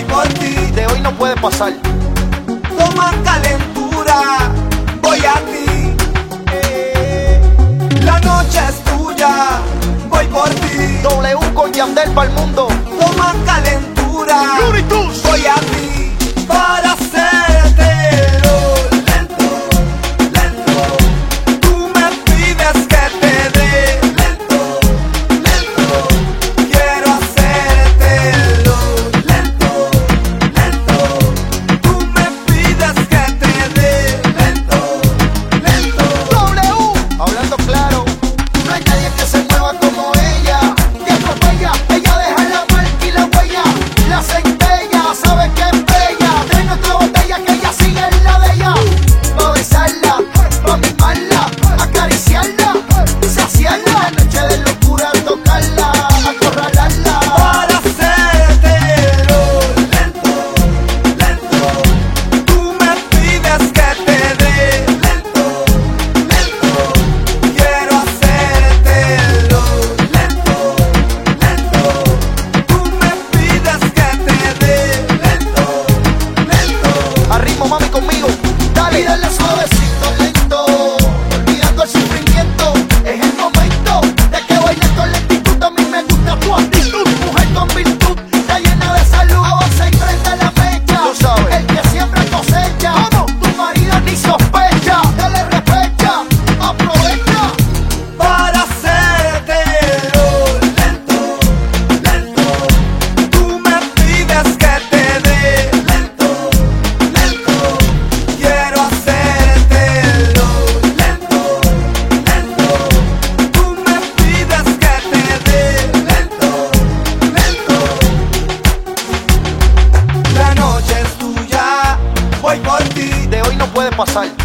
voy por ti. De hoy no puede pasar. Toma calentura, voy a ti. La noche es tuya, voy por ti. W con Yandel para el mundo. Toma calentura, Lunitus. voy a ti para hacértelo lento, lento. Tú me pides que te dé lento, lento. Quiero hacértelo lento, lento. Tú me pides que te dé lento, lento. W, hablando claro. No hay nadie que se mueva como ella. Que atropella, ella deja la marca y la huella. La centella, sabe que es bella. Trae otra botella que ella sigue en la de ella. Pa' besarla, pa' mimarla, acariciarla, saciarla. La noche de locura, tocarla, acorralarla. Para hacértelo lento, lento. Tú me pides que te dé lento, lento. Quiero hacértelo lento, lento. Tú me pides que te dé lento, lento. A ritmo, mami, conmigo. Dale. Y dale suavecito, lento. Olvidando el sufrimiento. Es el momento de que bailes con lentitud. A mí me gusta tu actitud. Mujer con virtud. Está llena de salud. Avanza y prende la fecha. Tú sabes. El que siempre cosecha. Vamos. Tu marido ni sospecha. Dale respecha. Aprovecha. Para hacértelo lento, lento. Tú me pides que te dé lento, lento. Quiero hacértelo lento, lento. Tú me pides que te dé lento, lento. La noche es tuya, voy por ti. De hoy no puede pasar.